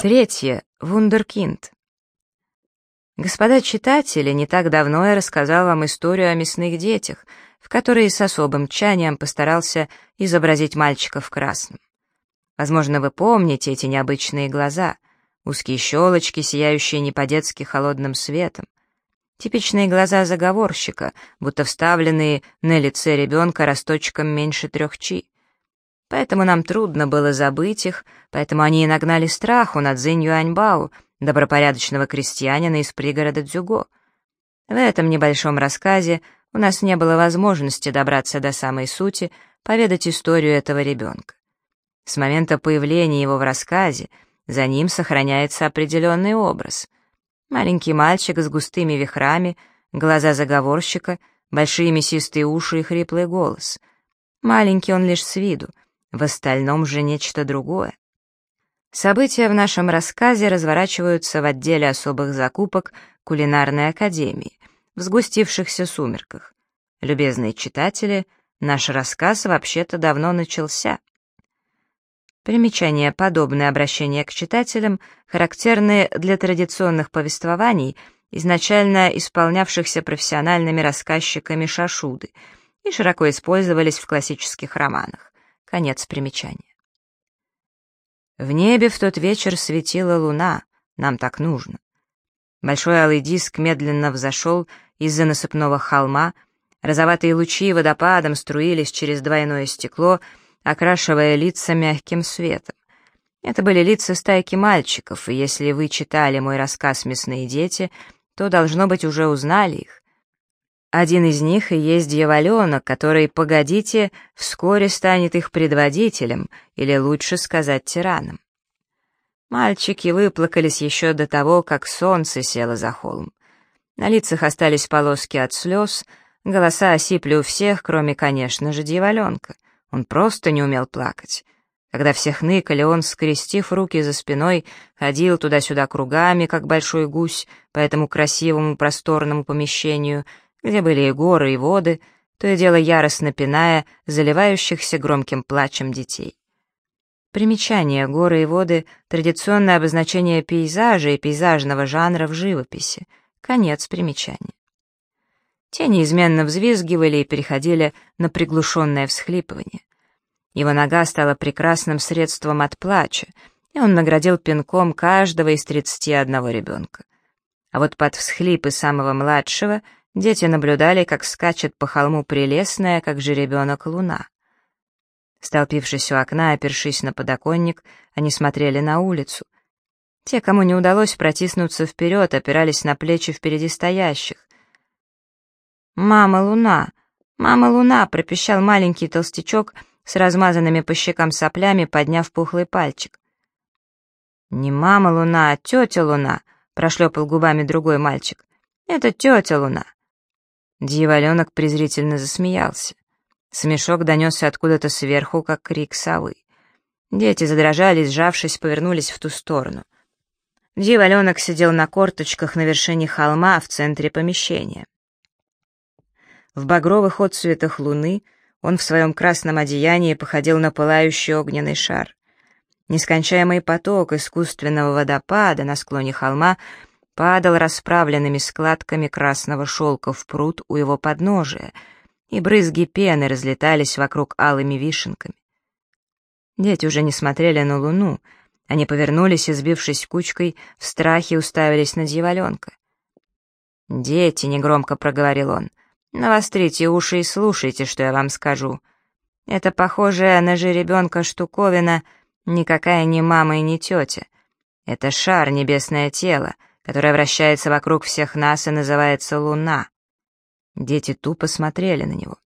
Третье. Вундеркинд. Господа читатели, не так давно я рассказал вам историю о мясных детях, в которой с особым тщанием постарался изобразить мальчика в красном. Возможно, вы помните эти необычные глаза, узкие щелочки, сияющие не по-детски холодным светом. Типичные глаза заговорщика, будто вставленные на лице ребенка росточком меньше 3 чи. Поэтому нам трудно было забыть их, поэтому они и нагнали страху над Цзинь Юаньбао, добропорядочного крестьянина из пригорода Цзюго. В этом небольшом рассказе у нас не было возможности добраться до самой сути, поведать историю этого ребенка. С момента появления его в рассказе за ним сохраняется определенный образ. Маленький мальчик с густыми вихрами, глаза заговорщика, большие мясистые уши и хриплый голос. Маленький он лишь с виду, в остальном же нечто другое. События в нашем рассказе разворачиваются в отделе особых закупок кулинарной академии, в сгустившихся сумерках. Любезные читатели, наш рассказ вообще-то давно начался. Примечание: подобное обращение к читателям характерны для традиционных повествований, изначально исполнявшихся профессиональными рассказчиками шашуды, и широко использовались в классических романах. Конец примечания. В небе в тот вечер светила луна, нам так нужно. Большой алый диск медленно взошел из-за насыпного холма, розоватые лучи водопадом струились через двойное стекло, окрашивая лица мягким светом. Это были лица стайки мальчиков, и если вы читали мой рассказ «Мясные дети», то, должно быть, уже узнали их. Один из них и есть дьяволенок, который, погодите, вскоре станет их предводителем, или лучше сказать, тираном. Мальчики выплакались еще до того, как солнце село за холм. На лицах остались полоски от слез, голоса осипли у всех, кроме, конечно же, дьяволенка. Он просто не умел плакать. Когда все хныкали, он, скрестив руки за спиной, ходил туда-сюда кругами, как большой гусь, по этому красивому просторному помещению, где были и горы, и воды, то и дело яростно пиная заливающихся громким плачем детей. Примечание: горы и воды — традиционное обозначение пейзажа и пейзажного жанра в живописи. Конец примечания. Те неизменно взвизгивали и переходили на приглушенное всхлипывание. Его нога стала прекрасным средством от плача, и он наградил пинком каждого из 31 ребенка. А вот под всхлипы самого младшего дети наблюдали, как скачет по холму прелестная, как жеребенок, луна. Столпившись у окна, опершись на подоконник, они смотрели на улицу. Те, кому не удалось протиснуться вперед, опирались на плечи впереди стоящих. «Мама Луна! Мама Луна!» — пропищал маленький толстячок с размазанными по щекам соплями, подняв пухлый пальчик. «Не мама Луна, а тетя Луна!» — прошлепал губами другой мальчик. «Это тетя Луна!» Дьяволенок презрительно засмеялся. Смешок донесся откуда-то сверху, как крик совы. Дети задрожали, сжавшись, повернулись в ту сторону. Дьяволенок сидел на корточках на вершине холма в центре помещения. В багровых отсветах луны он в своем красном одеянии походил на пылающий огненный шар. Нескончаемый поток искусственного водопада на склоне холма падал расправленными складками красного шелка в пруд у его подножия, и брызги пены разлетались вокруг алыми вишенками. Дети уже не смотрели на луну, они повернулись и, сбившись кучкой, в страхе уставились на дьяволенка. «Дети», — негромко проговорил он, — «навострите уши и слушайте, что я вам скажу. Это похожая на жеребенка штуковина никакая не мама и не тетя. Это шар, небесное тело, которое вращается вокруг всех нас и называется Луна». Дети тупо смотрели на него.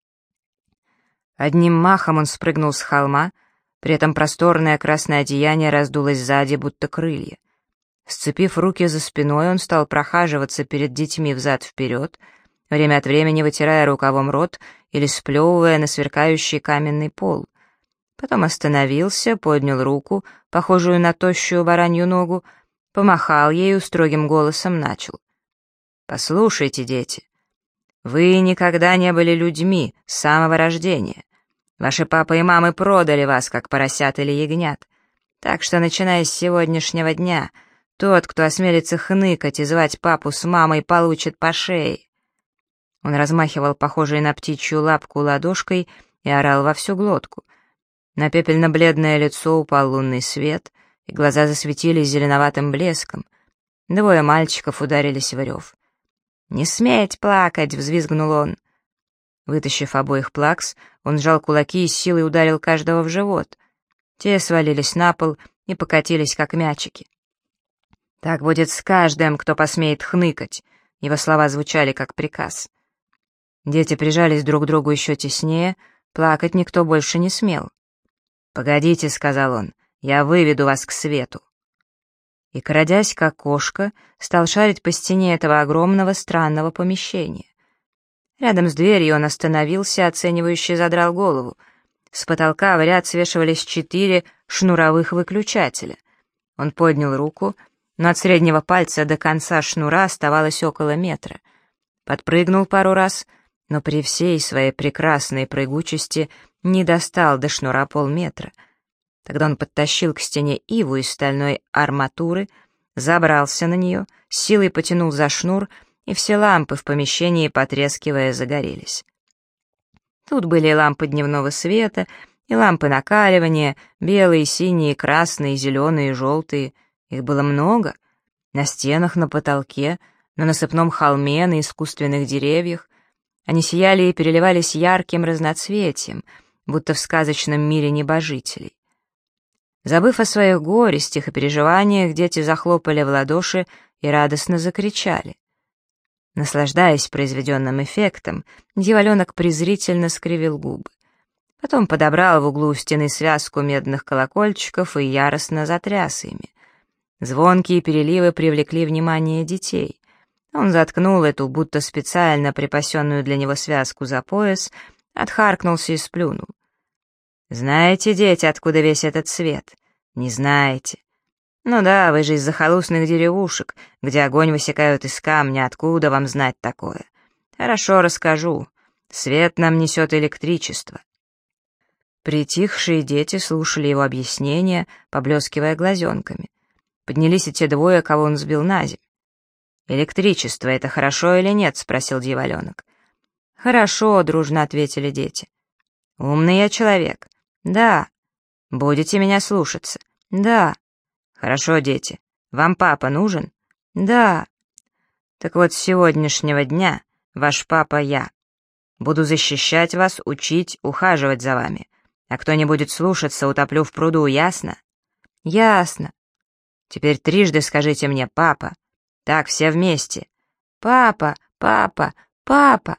Одним махом он спрыгнул с холма, при этом просторное красное одеяние раздулось сзади, будто крылья. Сцепив руки за спиной, он стал прохаживаться перед детьми взад-вперед, время от времени вытирая рукавом рот или сплевывая на сверкающий каменный пол. Потом остановился, поднял руку, похожую на тощую баранью ногу, помахал ею, строгим голосом начал. «Послушайте, дети, вы никогда не были людьми с самого рождения. Ваши папы и мамы продали вас, как поросят или ягнят. Так что, начиная с сегодняшнего дня, тот, кто осмелится хныкать и звать папу с мамой, получит по шее». Он размахивал похожей на птичью лапку ладошкой и орал во всю глотку. На пепельно-бледное лицо упал лунный свет, и глаза засветились зеленоватым блеском. Двое мальчиков ударились в рев. «Не сметь плакать!» — взвизгнул он. Вытащив обоих плакс, он сжал кулаки и с силой ударил каждого в живот. Те свалились на пол и покатились, как мячики. «Так будет с каждым, кто посмеет хныкать!» Его слова звучали как приказ. Дети прижались друг к другу еще теснее, плакать никто больше не смел. «Погодите», — сказал он, — «я выведу вас к свету». И, крадясь как кошка, стал шарить по стене этого огромного странного помещения. Рядом с дверью он остановился, оценивающе задрал голову. С потолка в ряд свешивались 4 шнуровых выключателя. Он поднял руку, но от среднего пальца до конца шнура оставалось около метра. Подпрыгнул пару раз, но при всей своей прекрасной прыгучести не достал до шнура полметра. Тогда он подтащил к стене иву из стальной арматуры, забрался на нее, с силой потянул за шнур, и все лампы в помещении, потрескивая, загорелись. Тут были и лампы дневного света, и лампы накаливания, белые, синие, красные, зеленые, желтые. Их было много. На стенах, на потолке, на насыпном холме, на искусственных деревьях. Они сияли и переливались ярким разноцветием, будто в сказочном мире небожителей. Забыв о своих горестях и переживаниях, дети захлопали в ладоши и радостно закричали. Наслаждаясь произведенным эффектом, дьяволенок презрительно скривил губы. Потом подобрал в углу у стены связку медных колокольчиков и яростно затряс ими. Звонкие переливы привлекли внимание детей. Он заткнул эту, будто специально припасенную для него связку за пояс, отхаркнулся и сплюнул. «Знаете, дети, откуда весь этот свет? Не знаете. Ну да, вы же из захолустных деревушек, где огонь высекают из камня, откуда вам знать такое? Хорошо, расскажу. Свет нам несет электричество». Притихшие дети слушали его объяснения, поблескивая глазенками. Поднялись и те двое, кого он сбил на землю. «Электричество — это хорошо или нет?» — спросил дьяволенок. «Хорошо», — дружно ответили дети. «Умный я человек?» «Да». «Будете меня слушаться?» «Да». «Хорошо, дети. Вам папа нужен?» «Да». «Так вот, с сегодняшнего дня ваш папа я. Буду защищать вас, учить, ухаживать за вами. А кто не будет слушаться, утоплю в пруду, ясно?» «Ясно». «Теперь трижды скажите мне «папа». Так, все вместе. «Папа, папа, папа».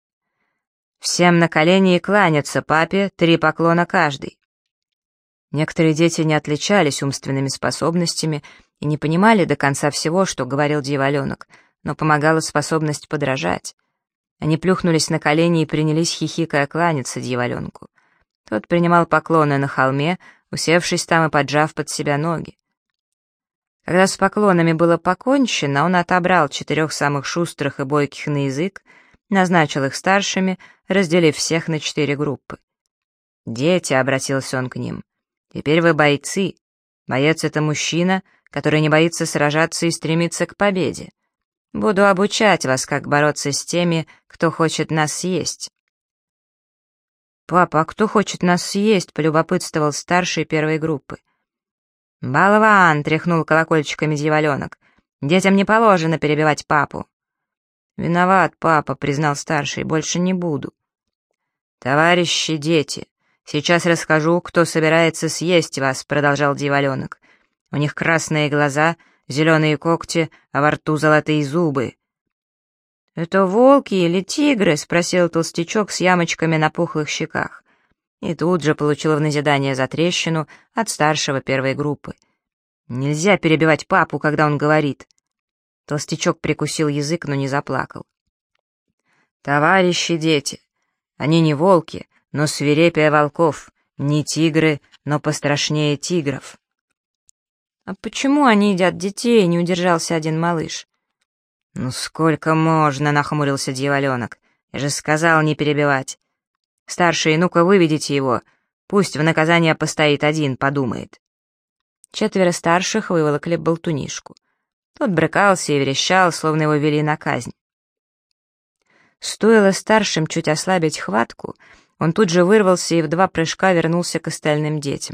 Всем на колени и кланяться папе, 3 поклона каждый. Некоторые дети не отличались умственными способностями и не понимали до конца всего, что говорил дьяволенок, но помогала способность подражать. Они плюхнулись на колени и принялись хихикая кланяться дьяволенку. Тот принимал поклоны на холме, усевшись там и поджав под себя ноги. Когда с поклонами было покончено, он отобрал 4 самых шустрых и бойких на язык, назначил их старшими, разделив всех на 4 группы. «Дети», — обратился он к ним, — «теперь вы бойцы. Боец — это мужчина, который не боится сражаться и стремится к победе. Буду обучать вас, как бороться с теми, кто хочет нас съесть». «Папа, а кто хочет нас съесть?» — полюбопытствовал старший первой группы. «Болван!» — тряхнул колокольчиками дьяволенок. «Детям не положено перебивать папу». «Виноват, папа», — признал старший, — «больше не буду». «Товарищи дети, сейчас расскажу, кто собирается съесть вас», — продолжал дьяволенок. «У них красные глаза, зеленые когти, а во рту золотые зубы». «Это волки или тигры?» — спросил толстячок с ямочками на пухлых щеках. И тут же получил в назидание за трещину от старшего первой группы. «Нельзя перебивать папу, когда он говорит». Толстячок прикусил язык, но не заплакал. «Товарищи дети, они не волки, но свирепее волков, не тигры, но пострашнее тигров». «А почему они едят детей?» — не удержался один малыш. «Ну сколько можно?» — нахмурился дьяволенок. «Я же сказал не перебивать. Старшие, ну-ка выведите его, пусть в наказание постоит один, подумает». 4 старших выволокли болтунишку. Тот брыкался и верещал, словно его вели на казнь. Стоило старшим чуть ослабить хватку, он тут же вырвался и в 2 прыжка вернулся к остальным детям.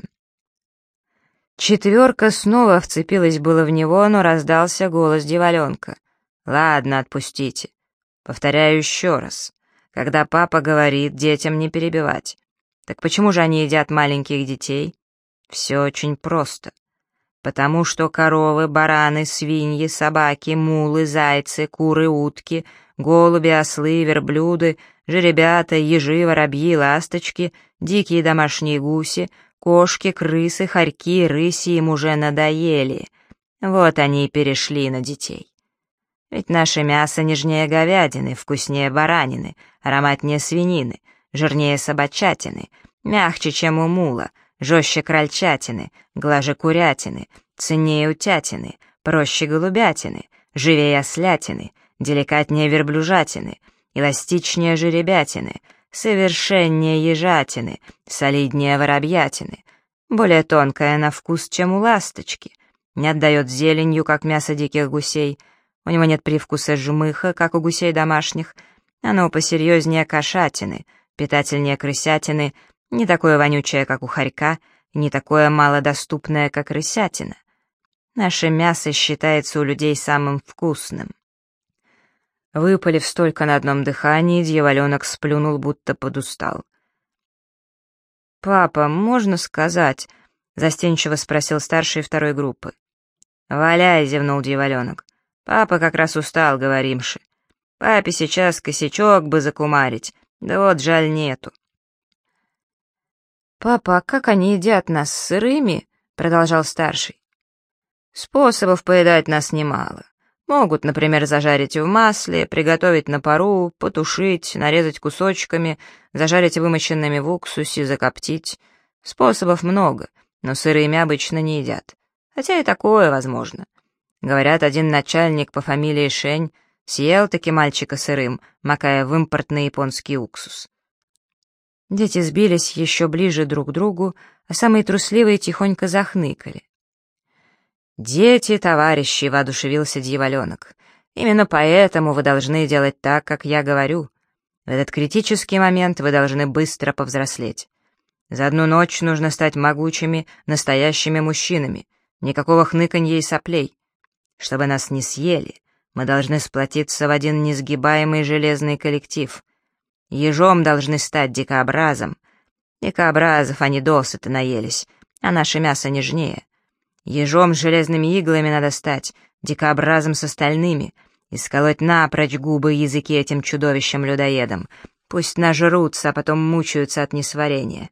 4 снова вцепилась было в него, но раздался голос дьяволенка. «Ладно, отпустите. Повторяю еще раз. Когда папа говорит, детям не перебивать. Так почему же они едят маленьких детей? Все очень просто. Потому что коровы, бараны, свиньи, собаки, мулы, зайцы, куры, утки, голуби, ослы, верблюды, жеребята, ежи, воробьи, ласточки, дикие домашние гуси, кошки, крысы, хорьки, рыси им уже надоели. Вот они и перешли на детей. Ведь наше мясо нежнее говядины, вкуснее баранины, ароматнее свинины, жирнее собачатины, мягче, чем у мула, жестче крольчатины, глаже курятины, ценнее утятины, проще голубятины, живее ослятины, деликатнее верблюжатины, эластичнее жеребятины, совершеннее ежатины, солиднее воробьятины, более тонкое на вкус, чем у ласточки, не отдает зеленью, как мясо диких гусей, у него нет привкуса жмыха, как у гусей домашних, оно посерьезнее кошатины, питательнее крысятины, не такое вонючее, как у хорька, и не такое малодоступное, как рысятина. Наше мясо считается у людей самым вкусным. Выпалив столько на одном дыхании, дьяволенок сплюнул, будто подустал. «Папа, можно сказать?» — застенчиво спросил старший 2 группы. «Валяй», — зевнул дьяволенок. «Папа как раз устал, говоримши. Папе сейчас косячок бы закумарить, да вот жаль нету». «Папа, а как они едят нас, сырыми?» — продолжал старший. «Способов поедать нас немало. Могут, например, зажарить в масле, приготовить на пару, потушить, нарезать кусочками, зажарить вымоченными в уксусе, закоптить. Способов много, но сырыми обычно не едят. Хотя и такое возможно. Говорят, один начальник по фамилии Шень съел-таки мальчика сырым, макая в импортный японский уксус». Дети сбились еще ближе друг к другу, а самые трусливые тихонько захныкали. «Дети, товарищи!» — воодушевился дьяволенок. «Именно поэтому вы должны делать так, как я говорю. В этот критический момент вы должны быстро повзрослеть. За одну ночь нужно стать могучими, настоящими мужчинами. Никакого хныканья и соплей. Чтобы нас не съели, мы должны сплотиться в один несгибаемый железный коллектив. Ежом должны стать дикообразом. Дикообразов они досыта наелись, а наше мясо нежнее. Ежом с железными иглами надо стать, дикообразом с остальными, и сколоть напрочь губы и языки этим чудовищам-людоедам. Пусть нажрутся, а потом мучаются от несварения».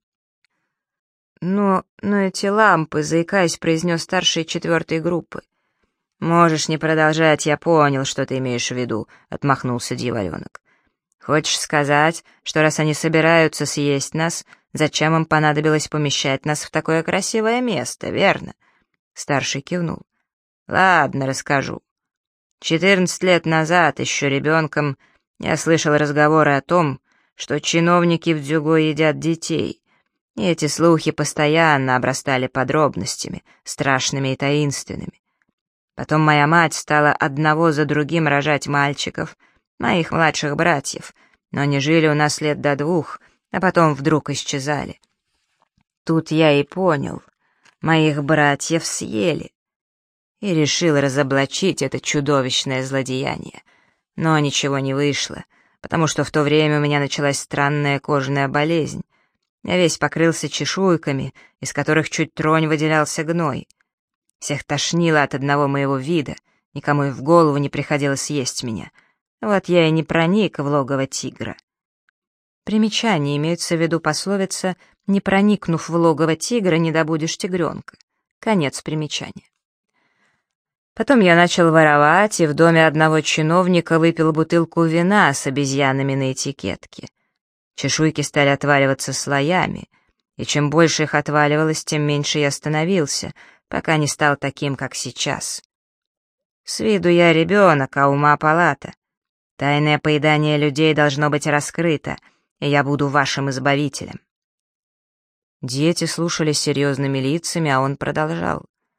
Но эти лампы», — заикаясь, произнес старший 4 группы. «Можешь не продолжать, я понял, что ты имеешь в виду», — отмахнулся дьяволенок. «Хочешь сказать, что раз они собираются съесть нас, зачем им понадобилось помещать нас в такое красивое место, верно?» Старший кивнул. «Ладно, расскажу. 14 лет назад, еще ребенком, я слышал разговоры о том, что чиновники в Дзюго едят детей, и эти слухи постоянно обрастали подробностями, страшными и таинственными. Потом моя мать стала одного за другим рожать мальчиков, моих младших братьев, но они жили у нас лет до 2, а потом вдруг исчезали. Тут я и понял, моих братьев съели, и решил разоблачить это чудовищное злодеяние. Но ничего не вышло, потому что в то время у меня началась странная кожная болезнь. Я весь покрылся чешуйками, из которых чуть тронь выделялся гной. Всех тошнило от одного моего вида, никому и в голову не приходилось съесть меня. Вот я и не проник в логово тигра. Примечание: имеется в виду пословица «не проникнув в логово тигра, не добудешь тигренка». Конец примечания. Потом я начал воровать, и в доме одного чиновника выпил бутылку вина с обезьянами на этикетке. Чешуйки стали отваливаться слоями, и чем больше их отваливалось, тем меньше я становился, пока не стал таким, как сейчас. С виду я ребенок, а ума палата. Тайное поедание людей должно быть раскрыто, и я буду вашим избавителем». Дети слушали с серьезными лицами, а он продолжал.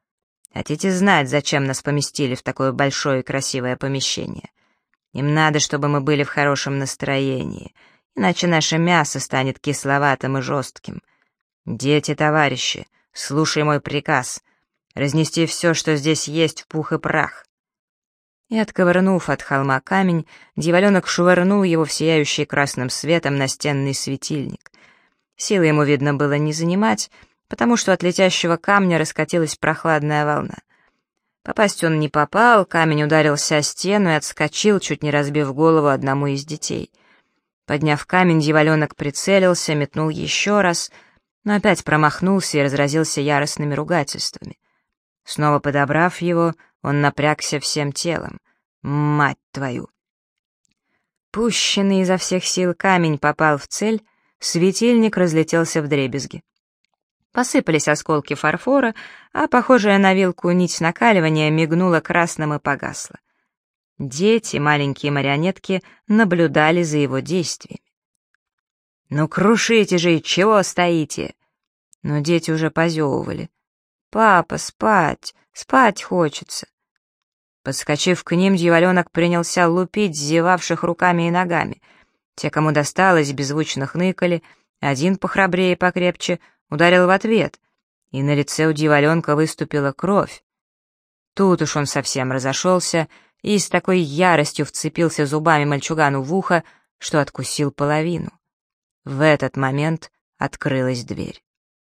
Хотите знать, зачем нас поместили в такое большое и красивое помещение? Им надо, чтобы мы были в хорошем настроении, иначе наше мясо станет кисловатым и жестким. Дети, товарищи, слушай мой приказ. Разнести все, что здесь есть, в пух и прах». И, отковырнув от холма камень, дьяволенок швырнул его в сияющий красным светом настенный светильник. Силы ему, видно, было не занимать, потому что от летящего камня раскатилась прохладная волна. Попасть он не попал, камень ударился о стену и отскочил, чуть не разбив голову одному из детей. Подняв камень, дьяволенок прицелился, метнул еще раз, но опять промахнулся и разразился яростными ругательствами. Снова подобрав его, он напрягся всем телом. «Мать твою!» Пущенный изо всех сил камень попал в цель, светильник разлетелся вдребезги. Посыпались осколки фарфора, а похожая на вилку нить накаливания мигнула красным и погасла. Дети, маленькие марионетки, наблюдали за его действиями. «Ну крушите же, и чего стоите?» Но дети уже позевывали. «Папа, спать! Спать хочется!» Подскочив к ним, дьяволенок принялся лупить зевавших руками и ногами. Те, кому досталось, беззвучно хныкали, один похрабрее и покрепче ударил в ответ, и на лице у дьяволенка выступила кровь. Тут уж он совсем разошелся и с такой яростью вцепился зубами мальчугану в ухо, что откусил половину. В этот момент открылась дверь.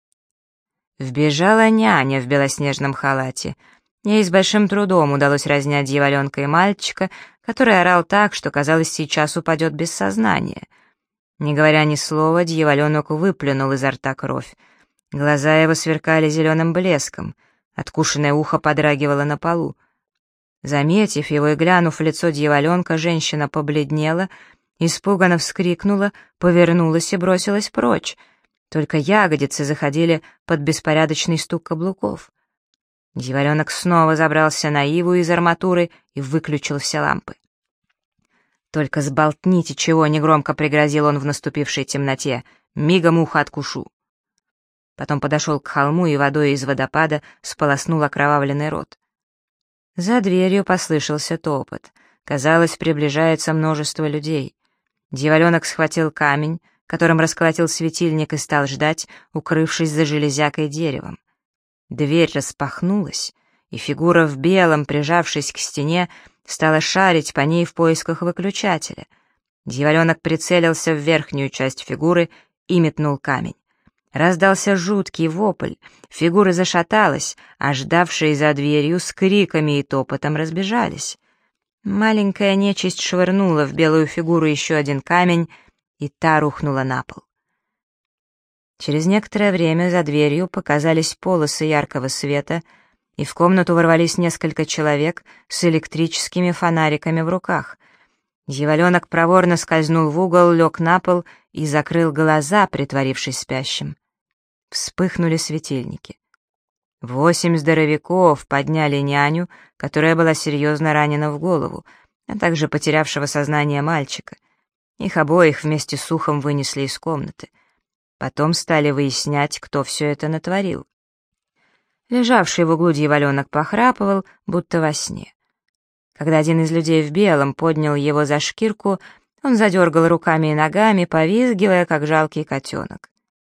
Вбежала няня в белоснежном халате. Ей с большим трудом удалось разнять дьяволенка и мальчика, который орал так, что, казалось, сейчас упадет без сознания. Не говоря ни слова, дьяволенок выплюнул изо рта кровь. Глаза его сверкали зеленым блеском, откушенное ухо подрагивало на полу. Заметив его и глянув в лицо дьяволенка, женщина побледнела, испуганно вскрикнула, повернулась и бросилась прочь. Только ягодицы заходили под беспорядочный стук каблуков. Дьяволенок снова забрался на иву из арматуры и выключил все лампы. «Только сболтните чего!» — негромко пригрозил он в наступившей темноте. «Мигом ухо откушу!» Потом подошел к холму и водой из водопада сполоснул окровавленный рот. За дверью послышался топот. Казалось, приближается множество людей. Дьяволенок схватил камень, которым расколотил светильник, и стал ждать, укрывшись за железякой деревом. Дверь распахнулась, и фигура в белом, прижавшись к стене, стала шарить по ней в поисках выключателя. Дьяволенок прицелился в верхнюю часть фигуры и метнул камень. Раздался жуткий вопль, фигура зашаталась, а ждавшие за дверью с криками и топотом разбежались. Маленькая нечисть швырнула в белую фигуру еще один камень, и та рухнула на пол. Через некоторое время за дверью показались полосы яркого света, и в комнату ворвались несколько человек с электрическими фонариками в руках. Дьяволенок проворно скользнул в угол, лег на пол и закрыл глаза, притворившись спящим. Вспыхнули светильники. 8 здоровяков подняли няню, которая была серьезно ранена в голову, а также потерявшего сознание мальчика. Их обоих вместе с ухом вынесли из комнаты. Потом стали выяснять, кто все это натворил. Лежавший в углу дьяволенок похрапывал, будто во сне. Когда один из людей в белом поднял его за шкирку, он задергал руками и ногами, повизгивая, как жалкий котенок.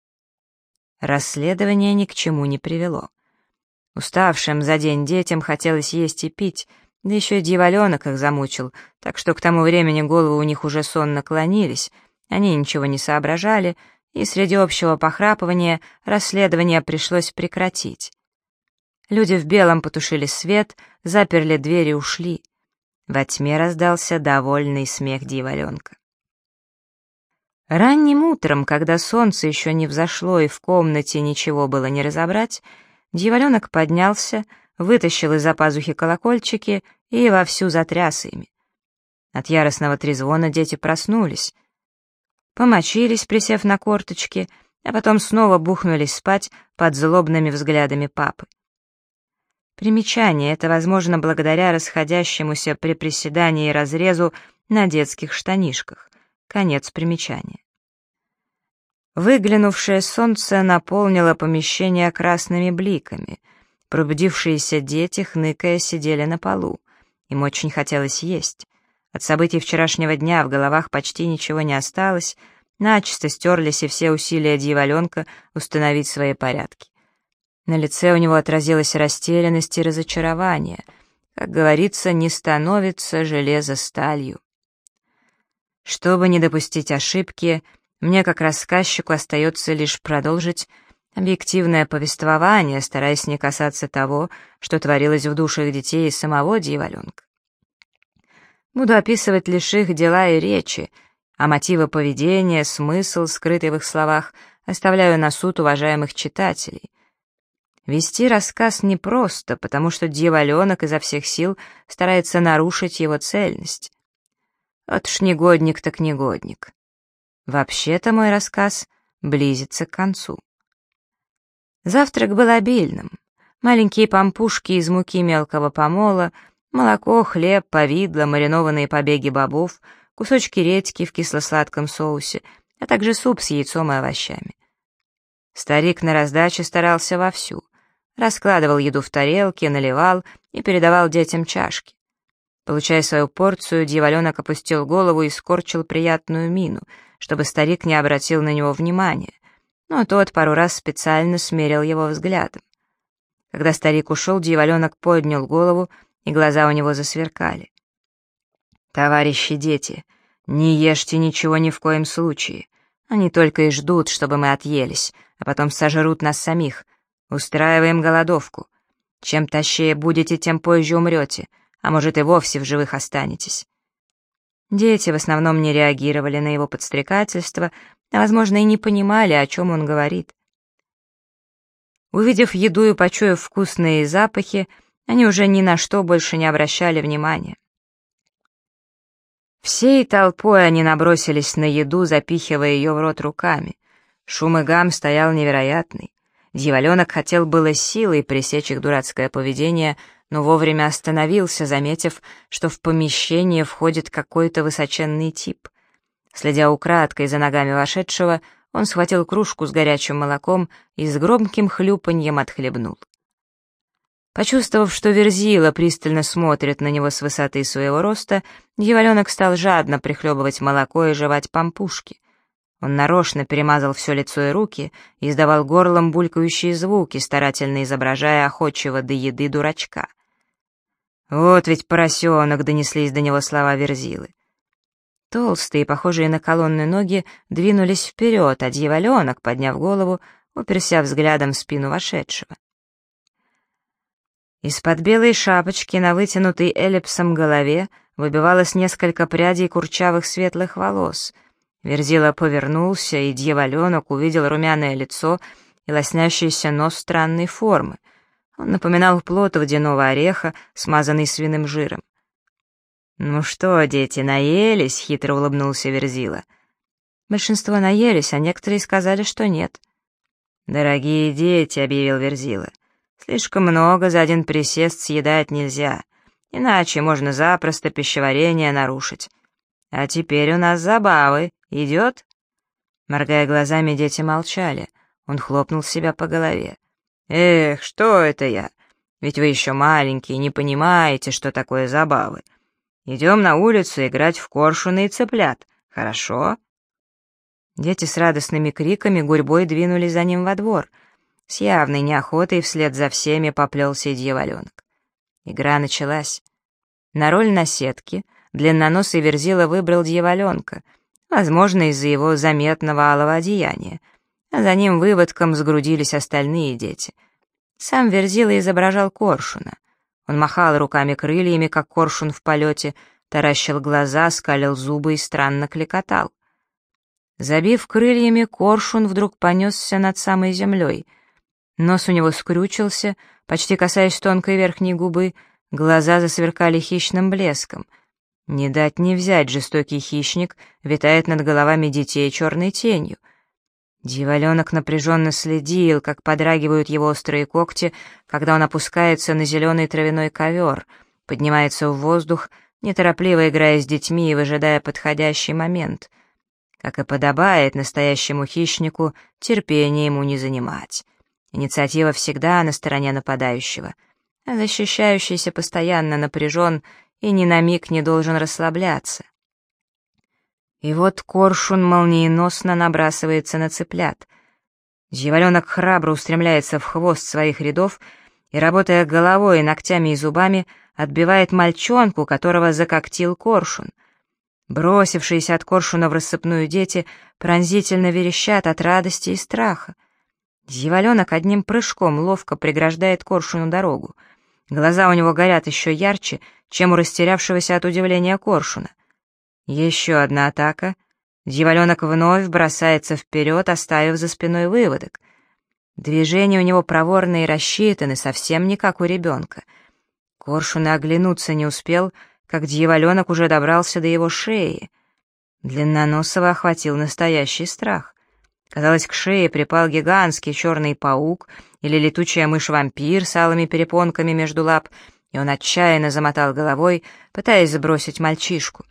Расследование ни к чему не привело. Уставшим за день детям хотелось есть и пить, да еще и дьяволенок их замучил, так что к тому времени головы у них уже сонно клонились, они ничего не соображали, и среди общего похрапывания расследование пришлось прекратить. Люди в белом потушили свет, заперли дверь и ушли. Во тьме раздался довольный смех дьяволенка. Ранним утром, когда солнце еще не взошло и в комнате ничего было не разобрать, дьяволенок поднялся, вытащил из-за пазухи колокольчики и вовсю затряс ими. От яростного трезвона дети проснулись. Помочились, присев на корточки, а потом снова бухнулись спать под злобными взглядами папы. Примечание — это возможно благодаря расходящемуся при приседании разрезу на детских штанишках. Конец примечания. Выглянувшее солнце наполнило помещение красными бликами. Пробудившиеся дети, хныкая, сидели на полу. Им очень хотелось есть. От событий вчерашнего дня в головах почти ничего не осталось, начисто стерлись и все усилия дьяволенка установить свои порядки. На лице у него отразилась растерянность и разочарование. Как говорится, не становится железо сталью. Чтобы не допустить ошибки, мне, как рассказчику, остается лишь продолжить объективное повествование, стараясь не касаться того, что творилось в душах детей и самого дьяволенка. Буду описывать лишь их дела и речи, а мотивы поведения, смысл, скрытый в их словах, оставляю на суд уважаемых читателей. Вести рассказ непросто, потому что дьяволенок изо всех сил старается нарушить его цельность. Вот уж негодник так негодник. Вообще-то мой рассказ близится к концу. Завтрак был обильным. Маленькие пампушки из муки мелкого помола, молоко, хлеб, повидло, маринованные побеги бобов, кусочки редьки в кисло-сладком соусе, а также суп с яйцом и овощами. Старик на раздаче старался вовсю. Раскладывал еду в тарелки, наливал и передавал детям чашки. Получая свою порцию, дьяволенок опустил голову и скорчил приятную мину, чтобы старик не обратил на него внимания, но тот пару раз специально смерил его взглядом. Когда старик ушел, дьяволенок поднял голову, и глаза у него засверкали. «Товарищи дети, не ешьте ничего ни в коем случае. Они только и ждут, чтобы мы отъелись, а потом сожрут нас самих. Устраиваем голодовку. Чем тощее будете, тем позже умрете, а может и вовсе в живых останетесь». Дети в основном не реагировали на его подстрекательство, а, возможно, и не понимали, о чем он говорит. Увидев еду и почуяв вкусные запахи, они уже ни на что больше не обращали внимания. Всей толпой они набросились на еду, запихивая ее в рот руками. Шум и гам стоял невероятный. Дьяволенок хотел было силой пресечь их дурацкое поведение, но вовремя остановился, заметив, что в помещение входит какой-то высоченный тип. Следя украдкой за ногами вошедшего, он схватил кружку с горячим молоком и с громким хлюпаньем отхлебнул. Почувствовав, что Верзила пристально смотрит на него с высоты своего роста, дьяволенок стал жадно прихлебывать молоко и жевать пампушки. Он нарочно перемазал все лицо и руки и издавал горлом булькающие звуки, старательно изображая охотчего до еды дурачка. «Вот ведь поросенок!» — донеслись до него слова Верзилы. Толстые, похожие на колонны ноги, двинулись вперед, а дьяволенок, подняв голову, уперся взглядом в спину вошедшего. Из-под белой шапочки на вытянутой эллипсом голове выбивалось несколько прядей курчавых светлых волос. Верзила повернулся, и дьяволенок увидел румяное лицо и лоснящийся нос странной формы. Он напоминал плод водяного ореха, смазанный свиным жиром. «Ну что, дети, наелись?» — хитро улыбнулся Верзила. Большинство наелись, а некоторые сказали, что нет. «Дорогие дети», — объявил Верзила, — «слишком много за один присест съедать нельзя, иначе можно запросто пищеварение нарушить. А теперь у нас забавы. Идет?» Моргая глазами, дети молчали. Он хлопнул себя по голове. «Эх, что это я? Ведь вы еще маленькие, не понимаете, что такое забавы. Идем на улицу играть в коршуны и цыплят, хорошо?» Дети с радостными криками гурьбой двинулись за ним во двор. С явной неохотой вслед за всеми поплелся и дьяволенок. Игра началась. На роль наседки длинноносый Верзила выбрал дьяволенка, возможно, из-за его заметного алого одеяния, а за ним выводком сгрудились остальные дети. Сам Верзила изображал коршуна. Он махал руками-крыльями, как коршун в полете, таращил глаза, скалил зубы и странно кликотал. Забив крыльями, коршун вдруг понесся над самой землей. Нос у него скрючился, почти касаясь тонкой верхней губы, глаза засверкали хищным блеском. Не дать не взять, жестокий хищник витает над головами детей черной тенью. Дьяволенок напряженно следил, как подрагивают его острые когти, когда он опускается на зеленый травяной ковер, поднимается в воздух, неторопливо играя с детьми и выжидая подходящий момент. Как и подобает настоящему хищнику, терпение ему не занимать. Инициатива всегда на стороне нападающего, а защищающийся постоянно напряжен и ни на миг не должен расслабляться. И вот коршун молниеносно набрасывается на цыплят. Дьяволенок храбро устремляется в хвост своих рядов и, работая головой, ногтями и зубами, отбивает мальчонку, которого закоктил коршун. Бросившиеся от коршуна в рассыпную дети пронзительно верещат от радости и страха. Дьяволенок одним прыжком ловко преграждает коршуну дорогу. Глаза у него горят еще ярче, чем у растерявшегося от удивления коршуна. Еще одна атака. Дьяволенок вновь бросается вперед, оставив за спиной выводок. Движения у него проворные и рассчитаны, совсем не как у ребенка. Коршун и оглянуться не успел, как дьяволенок уже добрался до его шеи. Длинноносого охватил настоящий страх. Казалось, к шее припал гигантский черный паук или летучая мышь-вампир с алыми перепонками между лап, и он отчаянно замотал головой, пытаясь сбросить мальчишку.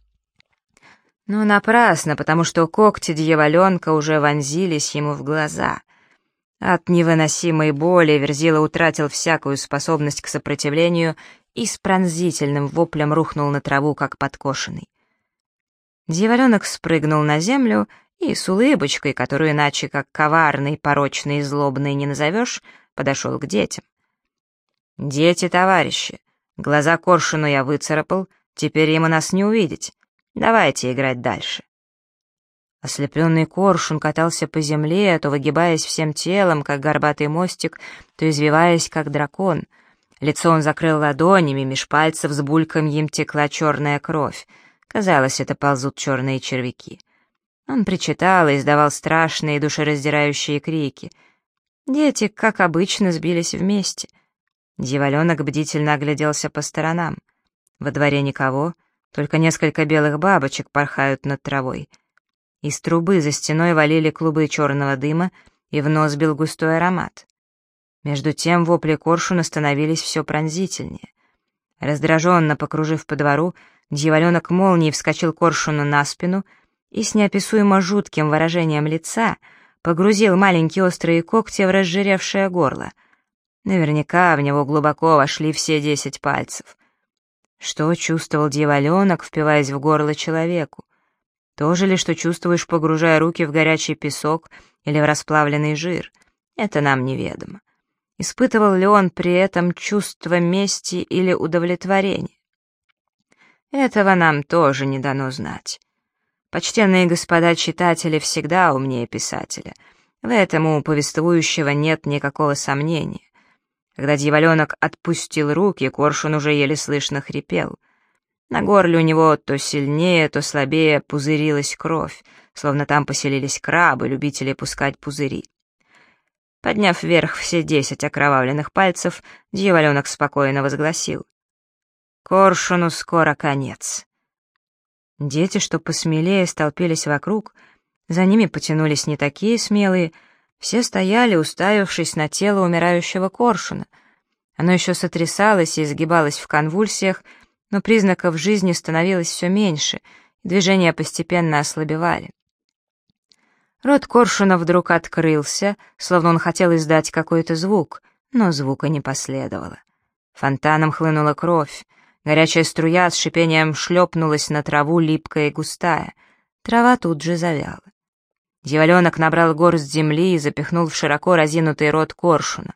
Но напрасно, потому что когти дьяволенка уже вонзились ему в глаза. От невыносимой боли Верзила утратил всякую способность к сопротивлению и с пронзительным воплем рухнул на траву, как подкошенный. Дьяволенок спрыгнул на землю и с улыбочкой, которую иначе как коварный, порочный и злобный не назовешь, подошел к детям. «Дети, товарищи, глаза коршуну я выцарапал, теперь ему нас не увидеть. Давайте играть дальше». Ослепленный коршун катался по земле, то выгибаясь всем телом, как горбатый мостик, то извиваясь, как дракон. Лицо он закрыл ладонями, меж пальцев с бульканьем текла черная кровь. Казалось, это ползут черные червяки. Он причитал и издавал страшные душераздирающие крики. Дети, как обычно, сбились вместе. Дьяволенок бдительно огляделся по сторонам. Во дворе никого, только несколько белых бабочек порхают над травой. Из трубы за стеной валили клубы черного дыма, и в нос бил густой аромат. Между тем вопли коршуна становились все пронзительнее. Раздраженно покружив по двору, дьяволенок молнией вскочил коршуну на спину и с неописуемо жутким выражением лица погрузил маленькие острые когти в разжиревшее горло. Наверняка в него глубоко вошли все 10 пальцев. Что чувствовал дьяволенок, впиваясь в горло человеку? То же ли, что чувствуешь, погружая руки в горячий песок или в расплавленный жир? Это нам неведомо. Испытывал ли он при этом чувство мести или удовлетворения? Этого нам тоже не дано знать. Почтенные господа читатели всегда умнее писателя. В этом у повествующего нет никакого сомнения. Когда дьяволенок отпустил руки, коршун уже еле слышно хрипел. На горле у него то сильнее, то слабее пузырилась кровь, словно там поселились крабы, любители пускать пузыри. Подняв вверх все 10 окровавленных пальцев, дьяволенок спокойно возгласил: «Коршуну скоро конец». Дети, что посмелее, столпились вокруг, за ними потянулись не такие смелые, все стояли, уставившись на тело умирающего коршуна. Оно еще сотрясалось и изгибалось в конвульсиях, но признаков жизни становилось все меньше, и движения постепенно ослабевали. Рот коршуна вдруг открылся, словно он хотел издать какой-то звук, но звука не последовало. Фонтаном хлынула кровь, горячая струя с шипением шлепнулась на траву, липкая и густая. Трава тут же завяла. Дьяволенок набрал горсть земли и запихнул в широко разинутый рот коршуна.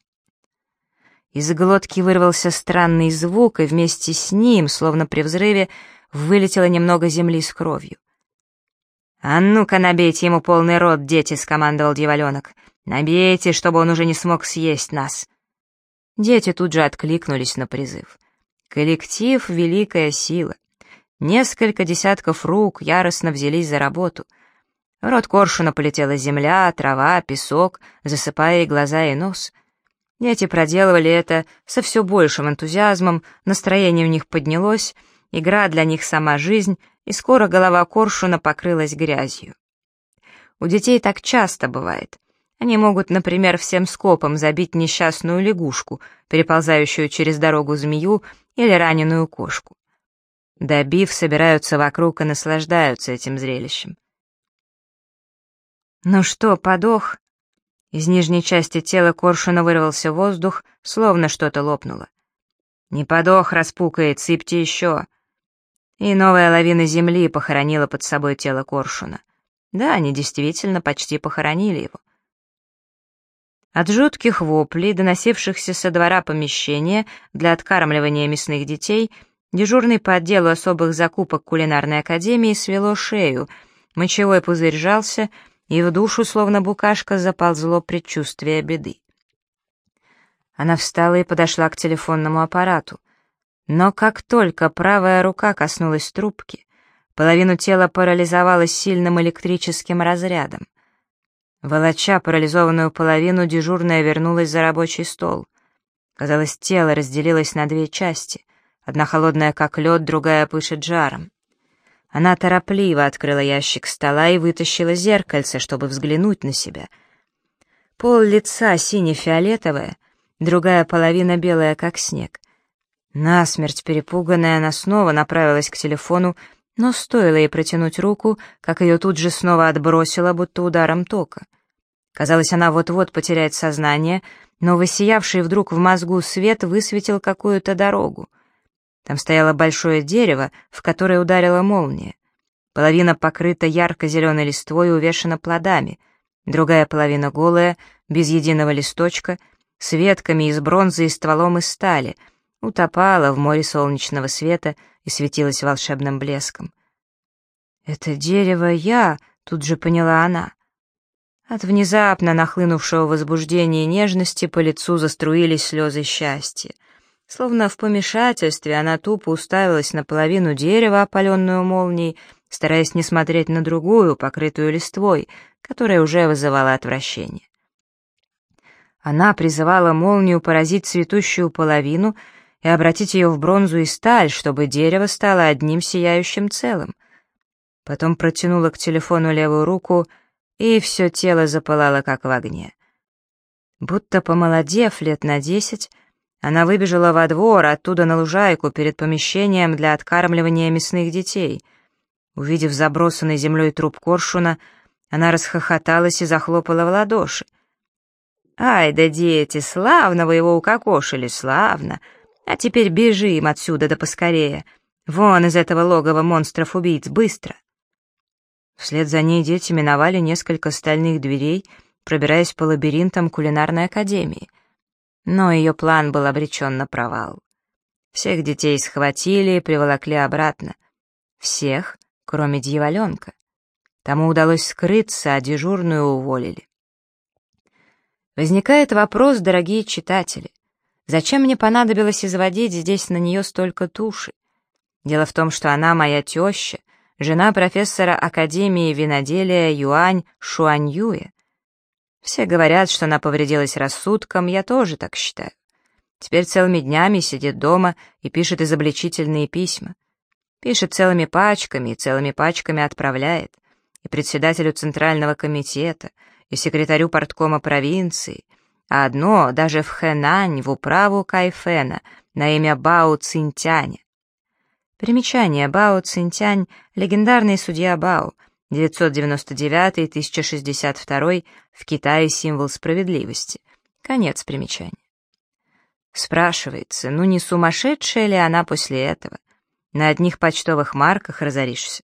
Из глотки вырвался странный звук, и вместе с ним, словно при взрыве, вылетело немного земли с кровью. «А ну-ка, набейте ему полный рот, дети!» — скомандовал дьяволенок. «Набейте, чтобы он уже не смог съесть нас!» Дети тут же откликнулись на призыв. Коллектив — великая сила. Несколько десятков рук яростно взялись за работу. В рот коршуна полетела земля, трава, песок, засыпая и глаза, и нос. Дети проделывали это со все большим энтузиазмом, настроение у них поднялось, игра для них сама жизнь, и скоро голова коршуна покрылась грязью. У детей так часто бывает. Они могут, например, всем скопом забить несчастную лягушку, переползающую через дорогу змею или раненую кошку. Добив, собираются вокруг и наслаждаются этим зрелищем. «Ну что, подох?» Из нижней части тела коршуна вырвался воздух, словно что-то лопнуло. «Не подох, распукает, сыпьте еще!» И новая лавина земли похоронила под собой тело коршуна. Да, они действительно почти похоронили его. От жутких воплей, доносившихся со двора помещения для откармливания мясных детей, дежурный по отделу особых закупок кулинарной академии свело шею, мочевой пузырь сжался, и в душу, словно букашка, заползло предчувствие беды. Она встала и подошла к телефонному аппарату. Но как только правая рука коснулась трубки, половину тела парализовалось сильным электрическим разрядом. Волоча парализованную половину, дежурная вернулась за рабочий стол. Казалось, тело разделилось на две части. Одна холодная, как лед, другая пышет жаром. Она торопливо открыла ящик стола и вытащила зеркальце, чтобы взглянуть на себя. Пол лица сине-фиолетовое, другая половина белая, как снег. Насмерть перепуганная, она снова направилась к телефону, но стоило ей протянуть руку, как ее тут же снова отбросило, будто ударом тока. Казалось, она вот-вот потеряет сознание, но высиявший вдруг в мозгу свет высветил какую-то дорогу. Там стояло большое дерево, в которое ударила молния. Половина покрыта ярко-зеленой листвой и увешана плодами, другая половина голая, без единого листочка, с ветками из бронзы и стволом из стали, утопала в море солнечного света и светилась волшебным блеском. «Это дерево я», — тут же поняла она. От внезапно нахлынувшего возбуждения и нежности по лицу заструились слезы счастья. Словно в помешательстве она тупо уставилась на половину дерева, опаленную молнией, стараясь не смотреть на другую, покрытую листвой, которая уже вызывала отвращение. Она призывала молнию поразить цветущую половину и обратить ее в бронзу и сталь, чтобы дерево стало одним сияющим целым. Потом протянула к телефону левую руку, и все тело запылало, как в огне. Будто помолодев лет на 10, она выбежала во двор, оттуда на лужайку перед помещением для откармливания мясных детей. Увидев забросанный землей труп коршуна, она расхохоталась и захлопала в ладоши. «Ай да дети, славно вы его укокошили, славно! А теперь бежим отсюда да поскорее! Вон из этого логова монстров-убийц, быстро!» Вслед за ней дети миновали несколько стальных дверей, пробираясь по лабиринтам кулинарной академии. Но ее план был обречен на провал. Всех детей схватили и приволокли обратно. Всех, кроме дьяволенка. Тому удалось скрыться, а дежурную уволили. Возникает вопрос, дорогие читатели, зачем мне понадобилось изводить здесь на нее столько туши? Дело в том, что она моя теща, жена профессора Академии виноделия Юань Шуаньюэ. Все говорят, что она повредилась рассудком, я тоже так считаю. Теперь целыми днями сидит дома и пишет изобличительные письма. Пишет целыми пачками и целыми пачками отправляет. И председателю Центрального комитета, и секретарю парткома провинции, а одно даже в Хэнань, в управу Кайфэна, на имя Бао Цинтяня. Примечание: Бао Цинтянь — легендарный судья Бао, 999-1062, в Китае символ справедливости. Конец примечания. Спрашивается, ну не сумасшедшая ли она после этого? На одних почтовых марках разоришься.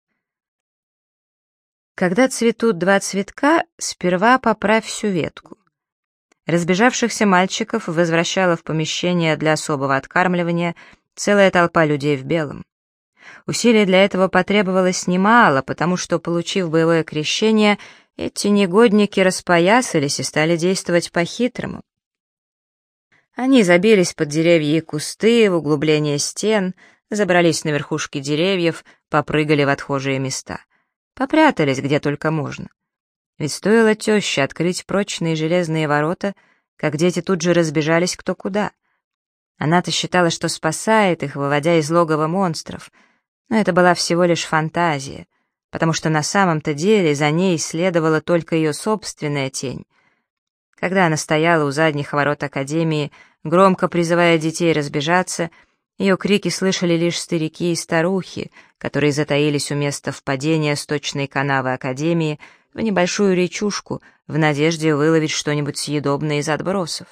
Когда цветут два цветка, сперва поправь всю ветку. Разбежавшихся мальчиков возвращала в помещение для особого откармливания целая толпа людей в белом. Усилий для этого потребовалось немало, потому что, получив боевое крещение, эти негодники распоясались и стали действовать по-хитрому. Они забились под деревья и кусты, в углубление стен, забрались на верхушки деревьев, попрыгали в отхожие места. Попрятались где только можно. Ведь стоило теще открыть прочные железные ворота, как дети тут же разбежались кто куда. Она-то считала, что спасает их, выводя из логова монстров, но это была всего лишь фантазия, потому что на самом-то деле за ней следовала только ее собственная тень. Когда она стояла у задних ворот Академии, громко призывая детей разбежаться, ее крики слышали лишь старики и старухи, которые затаились у места впадения сточной канавы Академии в небольшую речушку в надежде выловить что-нибудь съедобное из отбросов.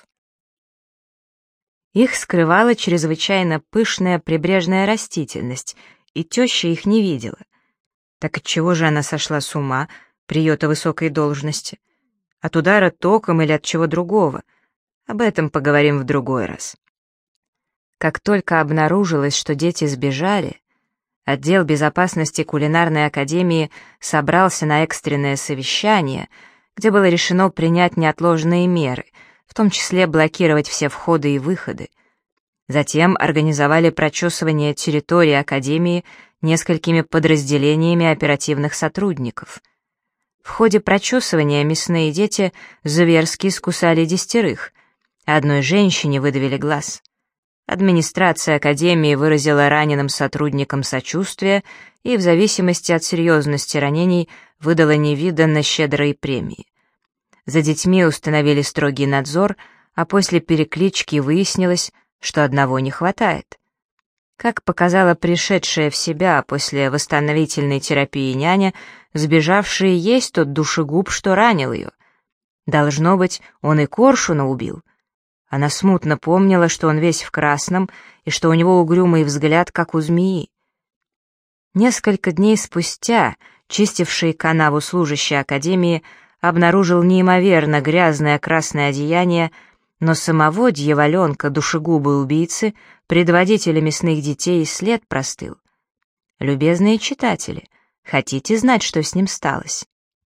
Их скрывала чрезвычайно пышная прибрежная растительность, и теща их не видела. Так отчего же она сошла с ума при ее-то высокой должности? От удара током или от чего другого? Об этом поговорим в другой раз. Как только обнаружилось, что дети сбежали, отдел безопасности кулинарной академии собрался на экстренное совещание, где было решено принять неотложные меры, в том числе блокировать все входы и выходы. Затем организовали прочесывание территории академии несколькими подразделениями оперативных сотрудников. В ходе прочесывания мясные дети зверски искусали 10, а одной женщине выдавили глаз. Администрация академии выразила раненым сотрудникам сочувствие и в зависимости от серьезности ранений выдала невиданно щедрые премии. За детьми установили строгий надзор, а после переклички выяснилось, что одного не хватает. Как показала пришедшая в себя после восстановительной терапии няня, сбежавший есть тот душегуб, что ранил ее. Должно быть, он и Коршуна убил. Она смутно помнила, что он весь в красном и что у него угрюмый взгляд, как у змеи. Несколько дней спустя чистивший канаву служащий академии обнаружил неимоверно грязное красное одеяние, но самого дьяволенка, душегуба-убийцы, предводителя мясных детей, след простыл. Любезные читатели, хотите знать, что с ним сталось?